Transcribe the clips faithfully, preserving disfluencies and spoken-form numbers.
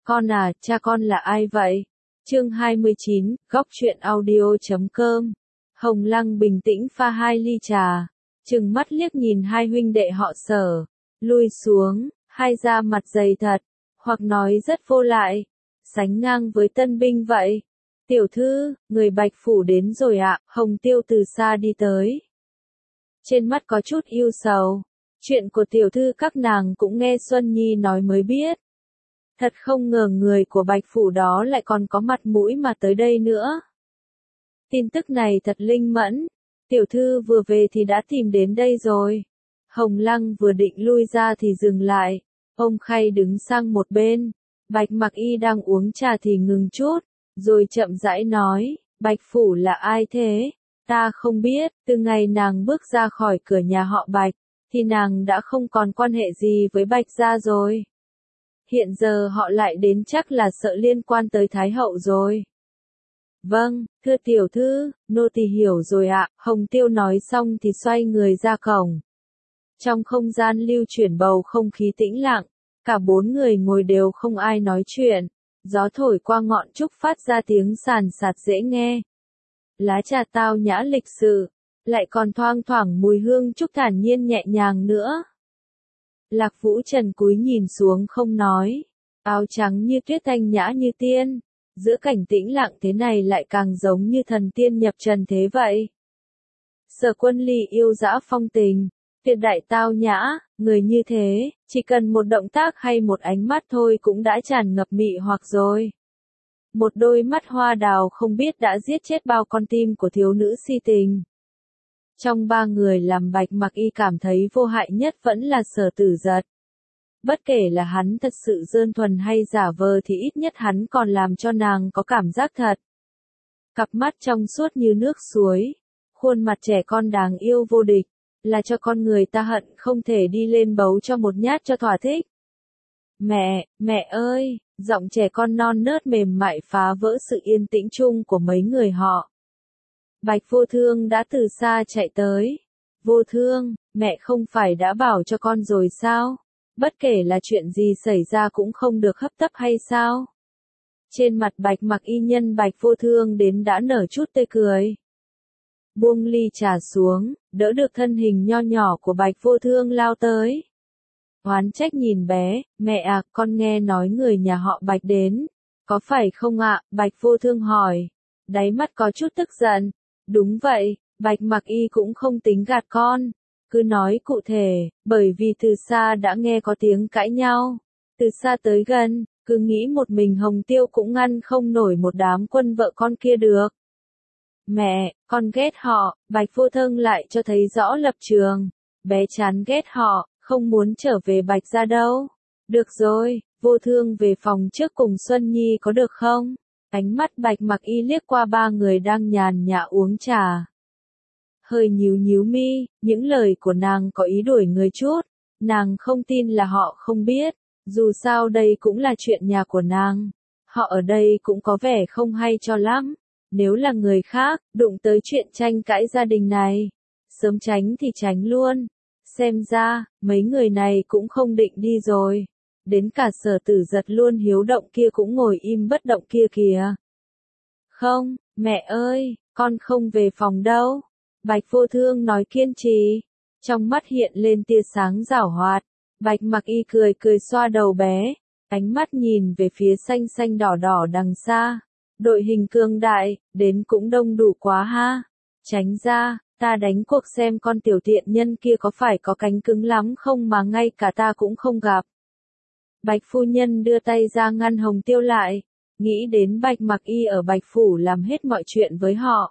Con à, cha con là ai vậy? Chương hai mươi chín, góc truyện audio chấm com. Hồng Lăng bình tĩnh pha hai ly trà, trừng mắt liếc nhìn hai huynh đệ họ Sở, lui xuống, hai da mặt dày thật, hoặc nói rất vô lại, sánh ngang với tân binh vậy. Tiểu thư, người Bạch Phủ đến rồi ạ, Hồng Tiêu từ xa đi tới. Trên mắt có chút yêu sầu, chuyện của tiểu thư các nàng cũng nghe Xuân Nhi nói mới biết. Thật không ngờ người của Bạch Phủ đó lại còn có mặt mũi mà tới đây nữa. Tin tức này thật linh mẫn, tiểu thư vừa về thì đã tìm đến đây rồi. Hồng Lăng vừa định lui ra thì dừng lại, ông Khay đứng sang một bên, Bạch Mặc Y đang uống trà thì ngừng chút, rồi chậm rãi nói, Bạch Phủ là ai thế? Ta không biết, từ ngày nàng bước ra khỏi cửa nhà họ Bạch, thì nàng đã không còn quan hệ gì với Bạch gia rồi. Hiện giờ họ lại đến chắc là sợ liên quan tới Thái Hậu rồi. Vâng, thưa tiểu thư, nô tỳ hiểu rồi ạ, Hồng Tiêu nói xong thì xoay người ra cổng. Trong không gian lưu chuyển bầu không khí tĩnh lặng, cả bốn người ngồi đều không ai nói chuyện, gió thổi qua ngọn trúc phát ra tiếng sàn sạt dễ nghe. Lá trà tao nhã lịch sự, lại còn thoang thoảng mùi hương trúc thản nhiên nhẹ nhàng nữa. Lạc Vũ Trần cúi nhìn xuống không nói, áo trắng như tuyết thanh nhã như tiên, giữa cảnh tĩnh lặng thế này lại càng giống như thần tiên nhập trần thế vậy. Sở Quân Ly yêu dã phong tình, tuyệt đại tao nhã, người như thế, chỉ cần một động tác hay một ánh mắt thôi cũng đã tràn ngập mị hoặc rồi. Một đôi mắt hoa đào không biết đã giết chết bao con tim của thiếu nữ si tình. Trong ba người làm Bạch Mặc Y cảm thấy vô hại nhất vẫn là Sở Tử Giật. Bất kể là hắn thật sự đơn thuần hay giả vờ thì ít nhất hắn còn làm cho nàng có cảm giác thật. Cặp mắt trong suốt như nước suối, khuôn mặt trẻ con đáng yêu vô địch, là cho con người ta hận không thể đi lên bấu cho một nhát cho thỏa thích. Mẹ, mẹ ơi, giọng trẻ con non nớt mềm mại phá vỡ sự yên tĩnh chung của mấy người họ. Bạch Vô Thương đã từ xa chạy tới. Vô Thương, mẹ không phải đã bảo cho con rồi sao? Bất kể là chuyện gì xảy ra cũng không được hấp tấp hay sao? Trên mặt Bạch Mặc Y nhân Bạch Vô Thương đến đã nở chút tươi cười. Buông ly trà xuống, đỡ được thân hình nho nhỏ của Bạch Vô Thương lao tới. Oán trách nhìn bé, mẹ à, con nghe nói người nhà họ Bạch đến. Có phải không ạ? Bạch Vô Thương hỏi. Đáy mắt có chút tức giận. Đúng vậy, Bạch Mặc Y cũng không tính gạt con. Cứ nói cụ thể, bởi vì từ xa đã nghe có tiếng cãi nhau. Từ xa tới gần, cứ nghĩ một mình Hồng Tiêu cũng ngăn không nổi một đám quân vợ con kia được. Mẹ, con ghét họ, Bạch Vô Thương lại cho thấy rõ lập trường. Bé chán ghét họ, không muốn trở về Bạch gia đâu. Được rồi, Vô Thương về phòng trước cùng Xuân Nhi có được không? Ánh mắt Bạch Mặc Y liếc qua ba người đang nhàn nhã uống trà. Hơi nhíu nhíu mi, những lời của nàng có ý đuổi người chút. Nàng không tin là họ không biết, dù sao đây cũng là chuyện nhà của nàng. Họ ở đây cũng có vẻ không hay cho lắm. Nếu là người khác, đụng tới chuyện tranh cãi gia đình này, sớm tránh thì tránh luôn. Xem ra, mấy người này cũng không định đi rồi. Đến cả Sở Tử Giật luôn hiếu động kia cũng ngồi im bất động kia kìa. Không, mẹ ơi, con không về phòng đâu. Bạch Vô Thương nói kiên trì. Trong mắt hiện lên tia sáng giảo hoạt. Bạch Mặc Y cười cười xoa đầu bé. Ánh mắt nhìn về phía xanh xanh đỏ đỏ đằng xa. Đội hình cương đại, đến cũng đông đủ quá ha. Tránh ra, ta đánh cuộc xem con tiểu tiện nhân kia có phải có cánh cứng lắm không mà ngay cả ta cũng không gặp. Bạch phu nhân đưa tay ra ngăn Hồng Tiêu lại, nghĩ đến Bạch Mặc Y ở Bạch Phủ làm hết mọi chuyện với họ.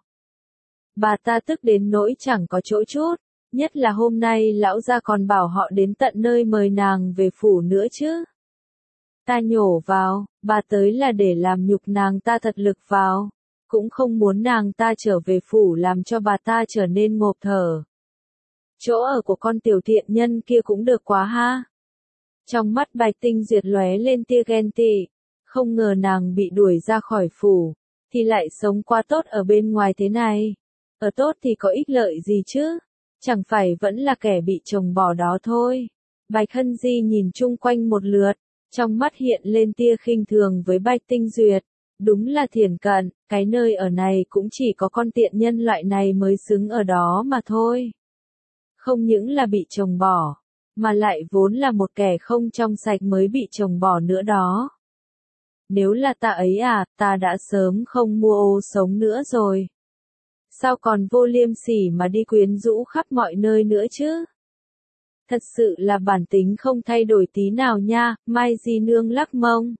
Bà ta tức đến nỗi chẳng có chỗ chút, nhất là hôm nay lão gia còn bảo họ đến tận nơi mời nàng về phủ nữa chứ. Ta nhổ vào, bà tới là để làm nhục nàng ta thật lực vào, cũng không muốn nàng ta trở về phủ làm cho bà ta trở nên ngộp thở. Chỗ ở của con tiểu thiện nhân kia cũng được quá ha. Trong mắt Bạch Tinh Duyệt lóe lên tia ghen tị, không ngờ nàng bị đuổi ra khỏi phủ, thì lại sống quá tốt ở bên ngoài thế này. Ở tốt thì có ích lợi gì chứ, chẳng phải vẫn là kẻ bị chồng bỏ đó thôi. Bạch Hân Di nhìn chung quanh một lượt, Trong mắt hiện lên tia khinh thường với Bạch Tinh Duyệt. Đúng là thiển cận, cái nơi ở này cũng chỉ có con tiện nhân loại này mới xứng ở đó mà thôi. Không những là bị chồng bỏ, mà lại vốn là một kẻ không trong sạch mới bị chồng bỏ nữa đó. Nếu là ta ấy à, ta đã sớm không mua ô sống nữa rồi. Sao còn vô liêm sỉ mà đi quyến rũ khắp mọi nơi nữa chứ? Thật sự là bản tính không thay đổi tí nào nha, Mai Di Nương lắc mông.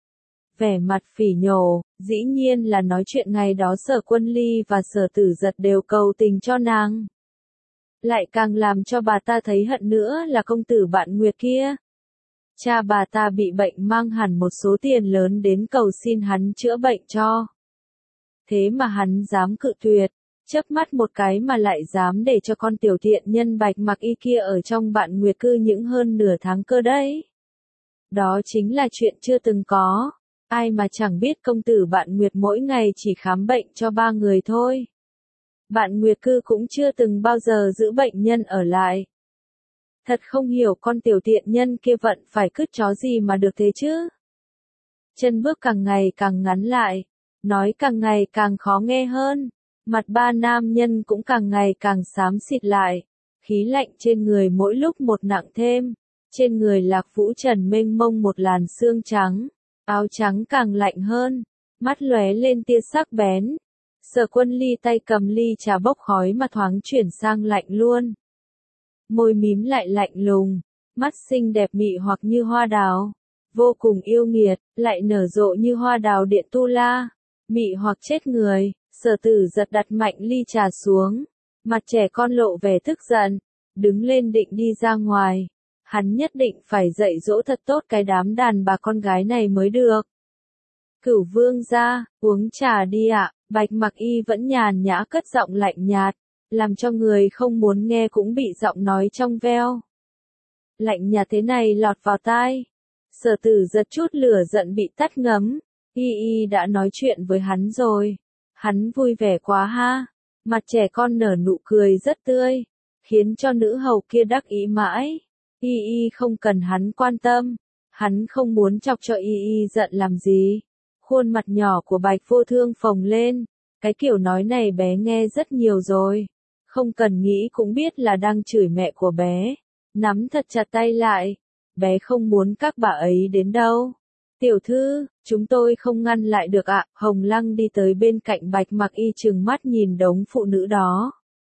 Vẻ mặt phỉ nhổ, dĩ nhiên là nói chuyện ngày đó Sở Quân Ly và Sở Tử Giật đều cầu tình cho nàng. Lại càng làm cho bà ta thấy hận nữa là công tử Bạn Nguyệt kia. Cha bà ta bị bệnh mang hẳn một số tiền lớn đến cầu xin hắn chữa bệnh cho. Thế mà hắn dám cự tuyệt, chớp mắt một cái mà lại dám để cho con tiểu thiện nhân Bạch Mặc Y kia ở trong Bạn Nguyệt cư những hơn nửa tháng cơ đấy. Đó chính là chuyện chưa từng có. Ai mà chẳng biết công tử Bạn Nguyệt mỗi ngày chỉ khám bệnh cho ba người thôi. Bạn Nguyệt cư cũng chưa từng bao giờ giữ bệnh nhân ở lại. Thật không hiểu con tiểu tiện nhân kia vận phải cứt chó gì mà được thế chứ. Chân bước càng ngày càng ngắn lại, nói càng ngày càng khó nghe hơn, mặt ba nam nhân cũng càng ngày càng xám xịt lại, khí lạnh trên người mỗi lúc một nặng thêm, trên người Lạc Vũ Trần mênh mông một làn xương trắng, áo trắng càng lạnh hơn, mắt lóe lên tia sắc bén. Sở Quân Ly tay cầm ly trà bốc khói mà thoáng chuyển sang lạnh luôn. Môi mím lại lạnh lùng, mắt xinh đẹp mị hoặc như hoa đào, vô cùng yêu nghiệt, lại nở rộ như hoa đào điện tu la, mị hoặc chết người. Sở Tử Giật đặt mạnh ly trà xuống, mặt trẻ con lộ vẻ tức giận, đứng lên định đi ra ngoài. Hắn nhất định phải dạy dỗ thật tốt cái đám đàn bà con gái này mới được. Cửu Vương gia, uống trà đi ạ. Bạch Mặc Y vẫn nhàn nhã cất giọng lạnh nhạt, làm cho người không muốn nghe cũng bị giọng nói trong veo. Lạnh nhạt thế này lọt vào tai. Sở Tử Giật chút lửa giận bị tắt ngấm. Y Y đã nói chuyện với hắn rồi. Hắn vui vẻ quá ha. Mặt trẻ con nở nụ cười rất tươi, khiến cho nữ hầu kia đắc ý mãi. Y Y không cần hắn quan tâm. Hắn không muốn chọc cho Y Y giận làm gì. Khuôn mặt nhỏ của Bạch Vô Thương phồng lên, cái kiểu nói này bé nghe rất nhiều rồi, không cần nghĩ cũng biết là đang chửi mẹ của bé, nắm thật chặt tay lại, bé không muốn các bà ấy đến đâu. Tiểu thư, chúng tôi không ngăn lại được ạ. Hồng Lăng đi tới bên cạnh Bạch Mặc Y trừng mắt nhìn đống phụ nữ đó.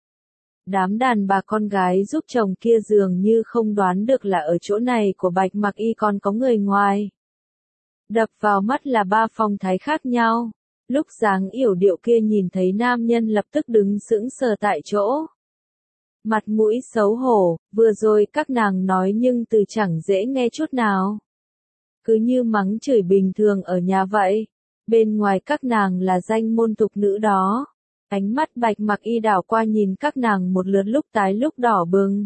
Đám đàn bà con gái giúp chồng kia dường như không đoán được là ở chỗ này của Bạch Mặc Y còn có người ngoài. Đập vào mắt là ba phong thái khác nhau. Lúc dáng yểu điệu kia nhìn thấy nam nhân lập tức đứng sững sờ tại chỗ. Mặt mũi xấu hổ, vừa rồi các nàng nói nhưng từ chẳng dễ nghe chút nào. Cứ như mắng chửi bình thường ở nhà vậy. Bên ngoài các nàng là danh môn tục nữ đó. Ánh mắt Bạch Mặc Y đảo qua nhìn các nàng một lượt lúc tái lúc đỏ bừng.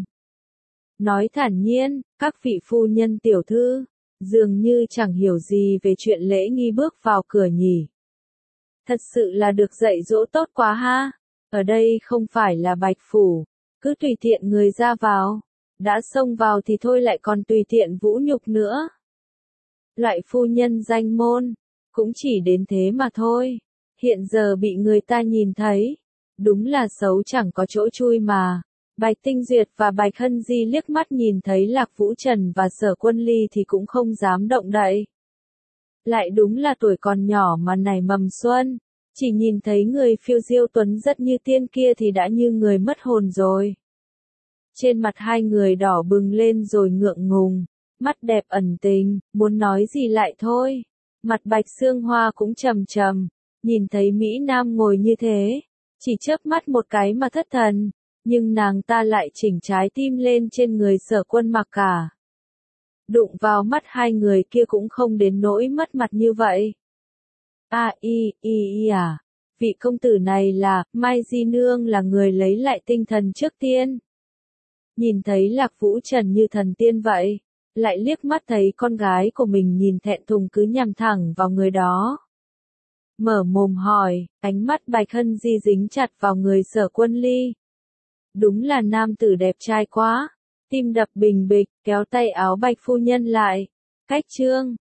Nói thản nhiên, các vị phu nhân tiểu thư, dường như chẳng hiểu gì về chuyện lễ nghi bước vào cửa nhỉ. Thật sự là được dạy dỗ tốt quá ha. Ở đây không phải là Bạch Phủ, cứ tùy tiện người ra vào. Đã xông vào thì thôi lại còn tùy tiện vũ nhục nữa. Loại phu nhân danh môn, cũng chỉ đến thế mà thôi. Hiện giờ bị người ta nhìn thấy. Đúng là xấu chẳng có chỗ chui mà. Bạch Tinh Duyệt và Bạch Hân Di liếc mắt nhìn thấy Lạc Vũ Trần và Sở Quân Ly thì cũng không dám động đậy. Lại đúng là tuổi còn nhỏ mà nảy mầm xuân. Chỉ nhìn thấy người phiêu diêu tuấn rất như tiên kia thì đã như người mất hồn rồi. Trên mặt hai người đỏ bừng lên rồi ngượng ngùng. Mắt đẹp ẩn tình, muốn nói gì lại thôi. Mặt Bạch Sương Hoa cũng trầm trầm. Nhìn thấy Mỹ Nam ngồi như thế. Chỉ chớp mắt một cái mà thất thần. Nhưng nàng ta lại chỉnh trái tim lên trên người Sở Quân Mặc cả. Đụng vào mắt hai người kia cũng không đến nỗi mất mặt như vậy. A y y y à, vị công tử này là, Mai Di Nương là người lấy lại tinh thần trước tiên. Nhìn thấy Lạc Vũ Trần như thần tiên vậy, lại liếc mắt thấy con gái của mình nhìn thẹn thùng cứ nhằm thẳng vào người đó. Mở mồm hỏi, ánh mắt Bạch Hân Di dính chặt vào người Sở Quân Ly. Đúng là nam tử đẹp trai quá. Tim đập bình bịch, kéo tay áo Bạch phu nhân lại. Cách chương